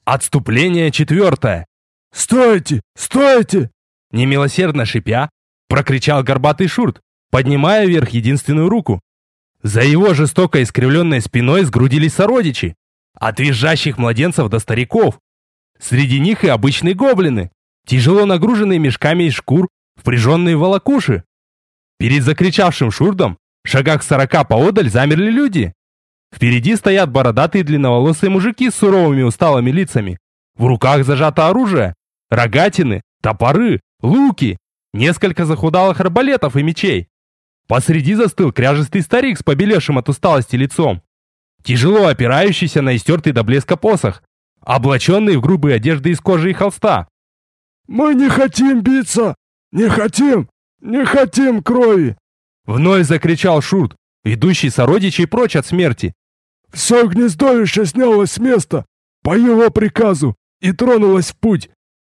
Отступление 4. «Стойте! Стойте!» Немилосердно шипя, прокричал горбатый Шурт, поднимая вверх единственную руку. За его жестоко искривленной спиной сгрудились сородичи, от визжащих младенцев до стариков. Среди них и обычные гоблины, тяжело нагруженные мешками из шкур, впряженные в волокуши. Перед закричавшим Шурдом, в шагах 40 поодаль, замерли люди. Впереди стоят бородатые длинноволосые мужики с суровыми усталыми лицами. В руках зажато оружие, рогатины, топоры, луки, несколько захудалых арбалетов и мечей. Посреди застыл кряжестый старик с побелевшим от усталости лицом, тяжело опирающийся на истертый до блеска посох, облаченный в грубые одежды из кожи и холста. «Мы не хотим биться! Не хотим! Не хотим крови!» Вновь закричал Шурт, ведущий сородичей прочь от смерти. «Все гнездовище снялось с места по его приказу и тронулось в путь!»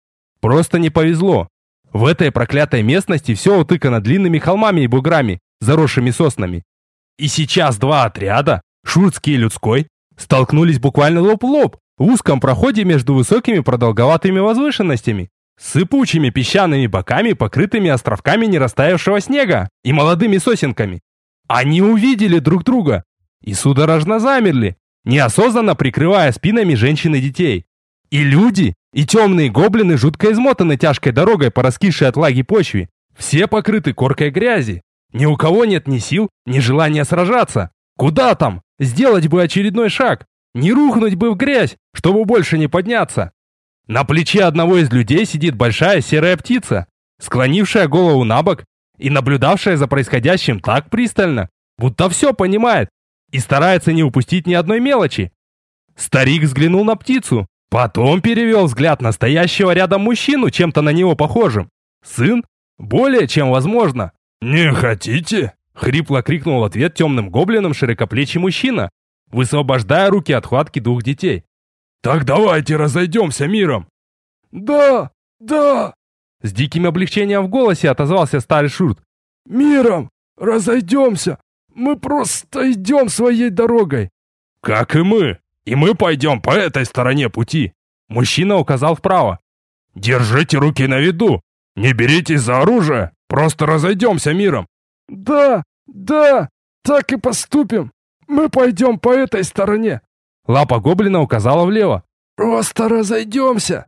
Просто не повезло. В этой проклятой местности все утыкано длинными холмами и буграми, заросшими соснами. И сейчас два отряда, шуртский и людской, столкнулись буквально лоб в лоб в узком проходе между высокими продолговатыми возвышенностями, с сыпучими песчаными боками, покрытыми островками нерастаявшего снега и молодыми сосенками. Они увидели друг друга и судорожно замерли, неосознанно прикрывая спинами женщин и детей. И люди, и темные гоблины жутко измотаны тяжкой дорогой по раскисшей от влаги почве. Все покрыты коркой грязи. Ни у кого нет ни сил, ни желания сражаться. Куда там? Сделать бы очередной шаг. Не рухнуть бы в грязь, чтобы больше не подняться. На плече одного из людей сидит большая серая птица, склонившая голову на бок и наблюдавшая за происходящим так пристально, будто все понимает и старается не упустить ни одной мелочи. Старик взглянул на птицу, потом перевел взгляд на стоящего рядом мужчину, чем-то на него похожим. Сын? Более чем возможно. «Не хотите?» — хрипло крикнул в ответ темным гоблином широкоплечий мужчина, высвобождая руки от хватки двух детей. «Так давайте разойдемся миром!» «Да! Да!» С диким облегчением в голосе отозвался старый Шурт. «Миром! Разойдемся! Мы просто идем своей дорогой!» «Как и мы! И мы пойдем по этой стороне пути!» Мужчина указал вправо. «Держите руки на виду! Не беритесь за оружие! Просто разойдемся миром!» «Да! Да! Так и поступим! Мы пойдем по этой стороне!» Лапа гоблина указала влево. «Просто разойдемся!»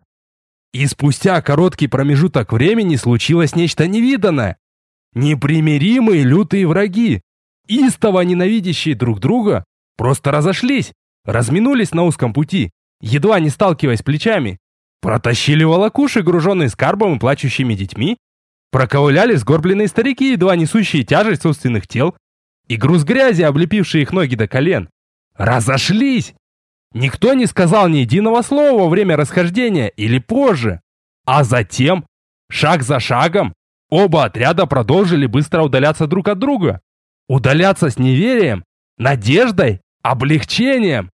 И спустя короткий промежуток времени случилось нечто невиданное. Непримиримые лютые враги, истово ненавидящие друг друга, просто разошлись, разминулись на узком пути, едва не сталкиваясь плечами, протащили волокуши, груженные скарбом и плачущими детьми, проковыляли сгорбленные старики, едва несущие тяжесть собственных тел, и груз грязи, облепивший их ноги до колен. Разошлись! Никто не сказал ни единого слова во время расхождения или позже. А затем, шаг за шагом, оба отряда продолжили быстро удаляться друг от друга. Удаляться с неверием, надеждой, облегчением.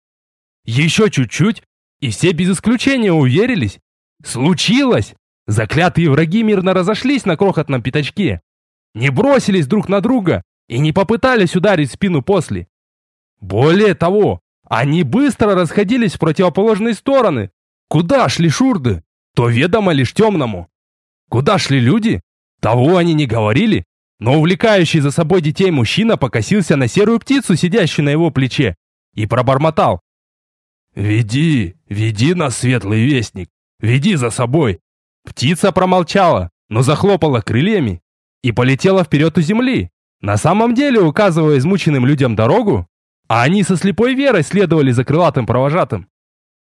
Еще чуть-чуть, и все без исключения уверились. Случилось! Заклятые враги мирно разошлись на крохотном пятачке. Не бросились друг на друга и не попытались ударить в спину после. Более того, они быстро расходились в противоположные стороны. Куда шли шурды? То ведомо лишь темному. Куда шли люди? Того они не говорили, но увлекающий за собой детей мужчина покосился на серую птицу, сидящую на его плече, и пробормотал. «Веди, веди нас, светлый вестник, веди за собой». Птица промолчала, но захлопала крыльями и полетела вперед у земли, на самом деле указывая измученным людям дорогу, а они со слепой верой следовали за крылатым провожатым.